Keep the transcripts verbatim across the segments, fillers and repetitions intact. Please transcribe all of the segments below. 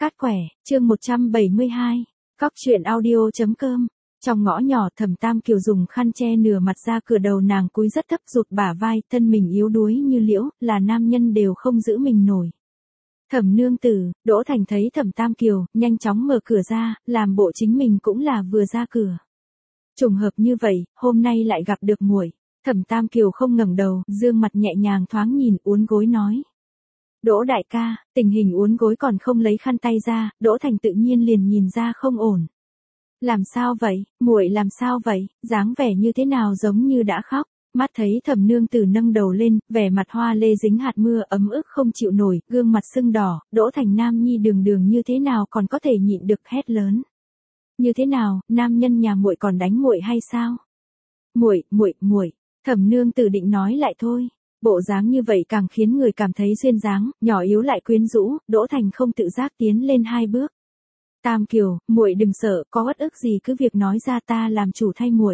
Cát quẻ, chương một trăm bảy mươi hai, Cóc truyện audio.com. Trong ngõ nhỏ Thẩm Tam Kiều dùng khăn che nửa mặt ra cửa đầu nàng cúi rất thấp rụt bả vai, thân mình yếu đuối như liễu, là nam nhân đều không giữ mình nổi. Thẩm nương tử, Đỗ Thành thấy Thẩm Tam Kiều, nhanh chóng mở cửa ra, làm bộ chính mình cũng là vừa ra cửa. Trùng hợp như vậy, hôm nay lại gặp được muội. Thẩm Tam Kiều không ngẩng đầu, dương mặt nhẹ nhàng thoáng nhìn, uốn gối nói. Đỗ đại ca, tình hình uốn gối còn không lấy khăn tay ra, Đỗ Thành tự nhiên liền nhìn ra không ổn. Làm sao vậy, muội làm sao vậy, dáng vẻ như thế nào giống như đã khóc. Mắt thấy Thẩm nương tử nâng đầu lên, vẻ mặt hoa lê dính hạt mưa ấm ức không chịu nổi, gương mặt sưng đỏ, Đỗ Thành nam nhi đường đường như thế nào còn có thể nhịn được hét lớn. Như thế nào, nam nhân nhà muội còn đánh muội hay sao? Muội, muội, muội. Thẩm nương tử định nói lại thôi. Bộ dáng như vậy càng khiến người cảm thấy duyên dáng, nhỏ yếu lại quyến rũ, Đỗ Thành không tự giác tiến lên hai bước. Tam Kiều, muội đừng sợ, có uất ức gì cứ việc nói ra, ta làm chủ thay muội.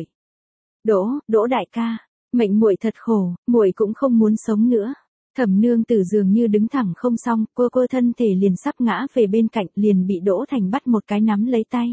Đỗ, Đỗ đại ca, mệnh muội thật khổ, muội cũng không muốn sống nữa. Thẩm nương tử dường như đứng thẳng không xong, cô cô thân thể liền sắp ngã về bên cạnh, liền bị Đỗ Thành bắt một cái nắm lấy tay.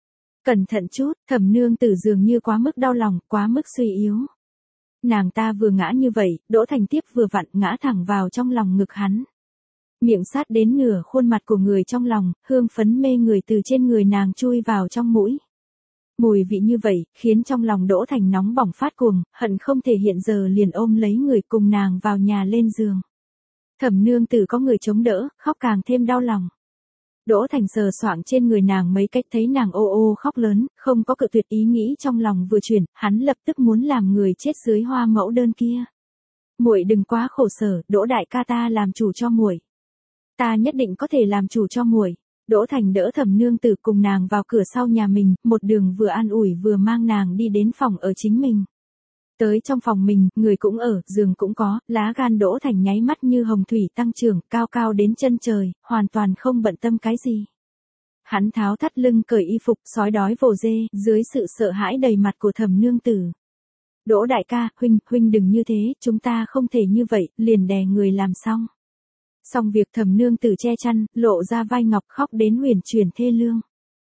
Cẩn thận chút, Thẩm nương tử dường như quá mức đau lòng, quá mức suy yếu. Nàng ta vừa ngã như vậy, Đỗ Thành tiếp vừa vặn ngã thẳng vào trong lòng ngực hắn. Miệng sát đến nửa khuôn mặt của người trong lòng, hương phấn mê người từ trên người nàng chui vào trong mũi. Mùi vị như vậy, khiến trong lòng Đỗ Thành nóng bỏng phát cuồng, hận không thể hiện giờ liền ôm lấy người cùng nàng vào nhà lên giường. Thẩm nương tử có người chống đỡ, khóc càng thêm đau lòng. Đỗ Thành sờ soạng trên người nàng mấy cách thấy nàng ô ô khóc lớn, không có cự tuyệt ý nghĩ trong lòng vừa chuyển, hắn lập tức muốn làm người chết dưới hoa mẫu đơn kia. Muội đừng quá khổ sở, Đỗ đại ca ta làm chủ cho muội. Ta nhất định có thể làm chủ cho muội. Đỗ Thành đỡ Thẩm nương tử cùng nàng vào cửa sau nhà mình, một đường vừa an ủi vừa mang nàng đi đến phòng ở chính mình. Tới trong phòng mình, người cũng ở, giường cũng có, lá gan Đỗ Thành nháy mắt như hồng thủy tăng trưởng, cao cao đến chân trời, hoàn toàn không bận tâm cái gì. Hắn tháo thắt lưng cởi y phục, sói đói vồ dê, dưới sự sợ hãi đầy mặt của Thẩm nương tử. Đỗ đại ca, huynh, huynh đừng như thế, chúng ta không thể như vậy, liền đè người làm xong. Xong việc Thẩm nương tử che chăn, lộ ra vai ngọc khóc đến huyền chuyển thê lương.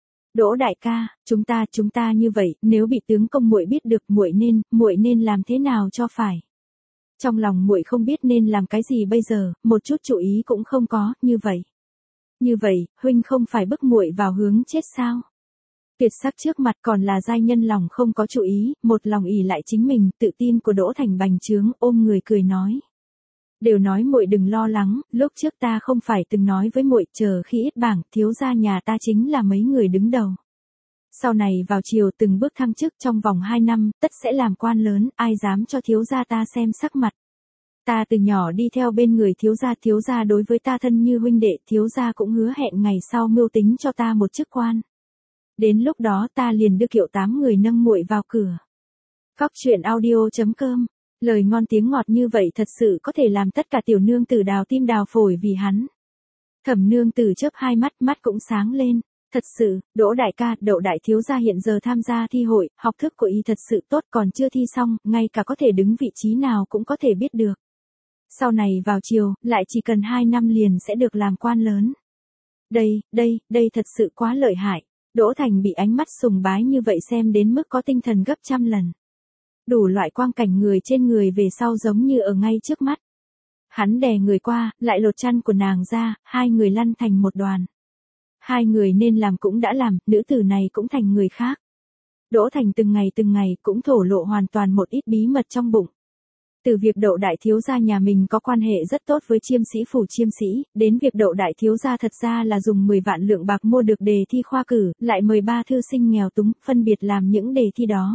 Đỗ đại ca, chúng ta, chúng ta như vậy, nếu bị tướng công muội biết được, muội nên, muội nên làm thế nào cho phải. Trong lòng muội không biết nên làm cái gì bây giờ, một chút chủ ý cũng không có, như vậy. Như vậy, huynh không phải bức muội vào hướng chết sao? Tuyệt sắc trước mặt còn là giai nhân lòng không có chủ ý, một lòng ỷ lại chính mình, tự tin của Đỗ Thành bành trướng, ôm người cười nói. Đều nói muội đừng lo lắng, lúc trước ta không phải từng nói với muội, chờ khi ít bảng, thiếu gia nhà ta chính là mấy người đứng đầu. Sau này vào chiều từng bước thăng chức trong vòng hai năm, tất sẽ làm quan lớn, ai dám cho thiếu gia ta xem sắc mặt. Ta từ nhỏ đi theo bên người thiếu gia, thiếu gia đối với ta thân như huynh đệ, thiếu gia cũng hứa hẹn ngày sau mưu tính cho ta một chức quan. Đến lúc đó ta liền đưa kiệu tám người nâng muội vào cửa. Cóc truyện audio.com. Lời ngon tiếng ngọt như vậy thật sự có thể làm tất cả tiểu nương tử đào tim đào phổi vì hắn. Thẩm nương tử chớp hai mắt, mắt cũng sáng lên. Thật sự, Đỗ đại ca, Đậu đại thiếu gia hiện giờ tham gia thi hội, học thức của y thật sự tốt, còn chưa thi xong, ngay cả có thể đứng vị trí nào cũng có thể biết được. Sau này vào chiều, lại chỉ cần hai năm liền sẽ được làm quan lớn. Đây, đây, đây thật sự quá lợi hại. Đỗ Thành bị ánh mắt sùng bái như vậy xem đến mức có tinh thần gấp trăm lần. Đủ loại quang cảnh người trên người về sau giống như ở ngay trước mắt. Hắn đè người qua, lại lột chăn của nàng ra, hai người lăn thành một đoàn. Hai người nên làm cũng đã làm, nữ tử này cũng thành người khác. Đỗ Thành từng ngày từng ngày cũng thổ lộ hoàn toàn một ít bí mật trong bụng. Từ việc Đậu đại thiếu gia nhà mình có quan hệ rất tốt với chiêm sĩ phủ chiêm sĩ, đến việc Đậu đại thiếu gia thật ra là dùng mười vạn lượng bạc mua được đề thi khoa cử, lại mời ba thư sinh nghèo túng, phân biệt làm những đề thi đó.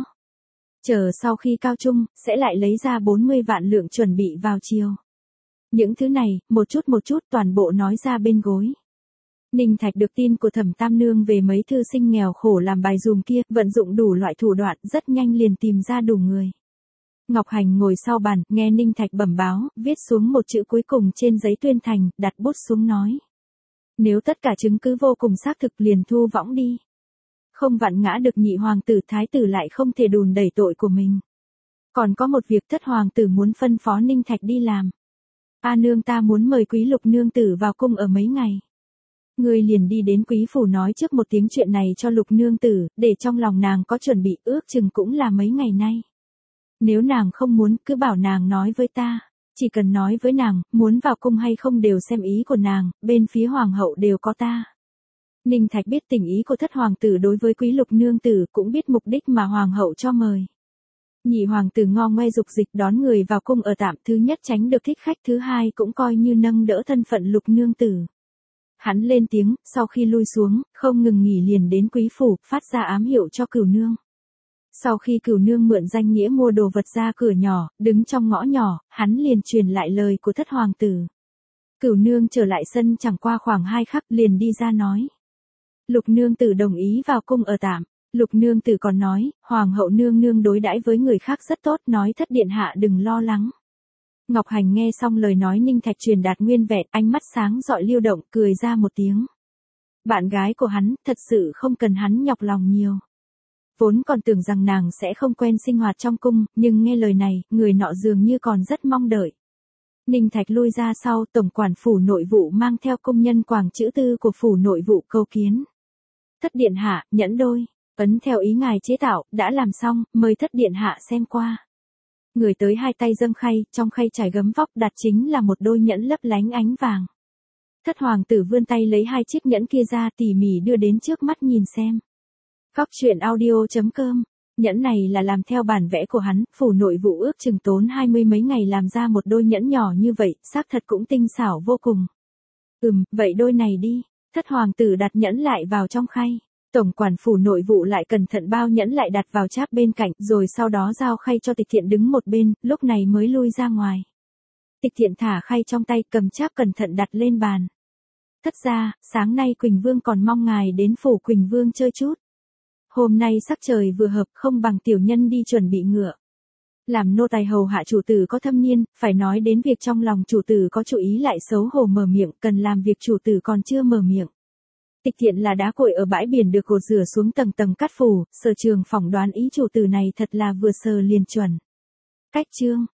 Chờ sau khi cao trung, sẽ lại lấy ra bốn mươi vạn lượng chuẩn bị vào chiều. Những thứ này, một chút một chút toàn bộ nói ra bên gối. Ninh Thạch được tin của Thẩm Tam Nương về mấy thư sinh nghèo khổ làm bài dùm kia, vận dụng đủ loại thủ đoạn, rất nhanh liền tìm ra đủ người. Ngọc Hành ngồi sau bàn, nghe Ninh Thạch bẩm báo, viết xuống một chữ cuối cùng trên giấy tuyên thành, đặt bút xuống nói. Nếu tất cả chứng cứ vô cùng xác thực liền thu võng đi. Không vặn ngã được nhị hoàng tử, thái tử lại không thể đùn đẩy tội của mình. Còn có một việc thất hoàng tử muốn phân phó Ninh Thạch đi làm. A nương ta muốn mời quý lục nương tử vào cung ở mấy ngày. Ngươi liền đi đến quý phủ nói trước một tiếng chuyện này cho Lục nương tử, để trong lòng nàng có chuẩn bị, ước chừng cũng là mấy ngày nay. Nếu nàng không muốn, cứ bảo nàng nói với ta. Chỉ cần nói với nàng, muốn vào cung hay không đều xem ý của nàng, bên phía hoàng hậu đều có ta. Ninh Thạch biết tình ý của thất hoàng tử đối với quý Lục nương tử, cũng biết mục đích mà hoàng hậu cho mời. Nhị hoàng tử ngo ngoe dục dịch đón người vào cung ở tạm, thứ nhất tránh được thích khách, thứ hai cũng coi như nâng đỡ thân phận Lục nương tử. Hắn lên tiếng, sau khi lui xuống, không ngừng nghỉ liền đến quý phủ, phát ra ám hiệu cho Cửu nương. Sau khi Cửu nương mượn danh nghĩa mua đồ vật ra cửa nhỏ, đứng trong ngõ nhỏ, hắn liền truyền lại lời của thất hoàng tử. Cửu nương trở lại sân chẳng qua khoảng hai khắc liền đi ra nói. Lục nương tử đồng ý vào cung ở tạm. Lục nương tử còn nói, hoàng hậu nương nương đối đãi với người khác rất tốt, nói thất điện hạ đừng lo lắng. Ngọc Hành nghe xong lời nói Ninh Thạch truyền đạt nguyên vẹn, ánh mắt sáng rọi lưu động, cười ra một tiếng. Bạn gái của hắn, thật sự không cần hắn nhọc lòng nhiều. Vốn còn tưởng rằng nàng sẽ không quen sinh hoạt trong cung, nhưng nghe lời này, người nọ dường như còn rất mong đợi. Ninh Thạch lui ra sau, tổng quản phủ nội vụ mang theo công nhân quàng chữ tư của phủ nội vụ cầu kiến. Thất điện hạ, nhẫn đôi, ấn theo ý ngài chế tạo, đã làm xong, mời thất điện hạ xem qua. Người tới hai tay dâng khay, trong khay trải gấm vóc đặt chính là một đôi nhẫn lấp lánh ánh vàng. Thất hoàng tử vươn tay lấy hai chiếc nhẫn kia ra tỉ mỉ đưa đến trước mắt nhìn xem. Góc truyện audio chấm com. Nhẫn này là làm theo bản vẽ của hắn, phủ nội vụ ước chừng tốn hai mươi mấy ngày làm ra một đôi nhẫn nhỏ như vậy, xác thật cũng tinh xảo vô cùng. Ừm, vậy đôi này đi. Thất hoàng tử đặt nhẫn lại vào trong khay. Tổng quản phủ nội vụ lại cẩn thận bao nhẫn lại đặt vào cháp bên cạnh, rồi sau đó giao khay cho Tịch Thiện đứng một bên, lúc này mới lui ra ngoài. Tịch Thiện thả khay trong tay, cầm cháp cẩn thận đặt lên bàn. Thất gia, sáng nay Quỳnh Vương còn mong ngài đến phủ Quỳnh Vương chơi chút. Hôm nay sắc trời vừa hợp, không bằng tiểu nhân đi chuẩn bị ngựa. Làm nô tài hầu hạ chủ tử có thâm niên, phải nói đến việc trong lòng chủ tử có chủ ý lại xấu hổ mở miệng, cần làm việc chủ tử còn chưa mở miệng. Tịch Thiện là đá cội ở bãi biển được gột rửa xuống tầng tầng cát phủ, Sở Trường phỏng đoán ý chủ tử này thật là vừa sờ liền chuẩn. Cách chương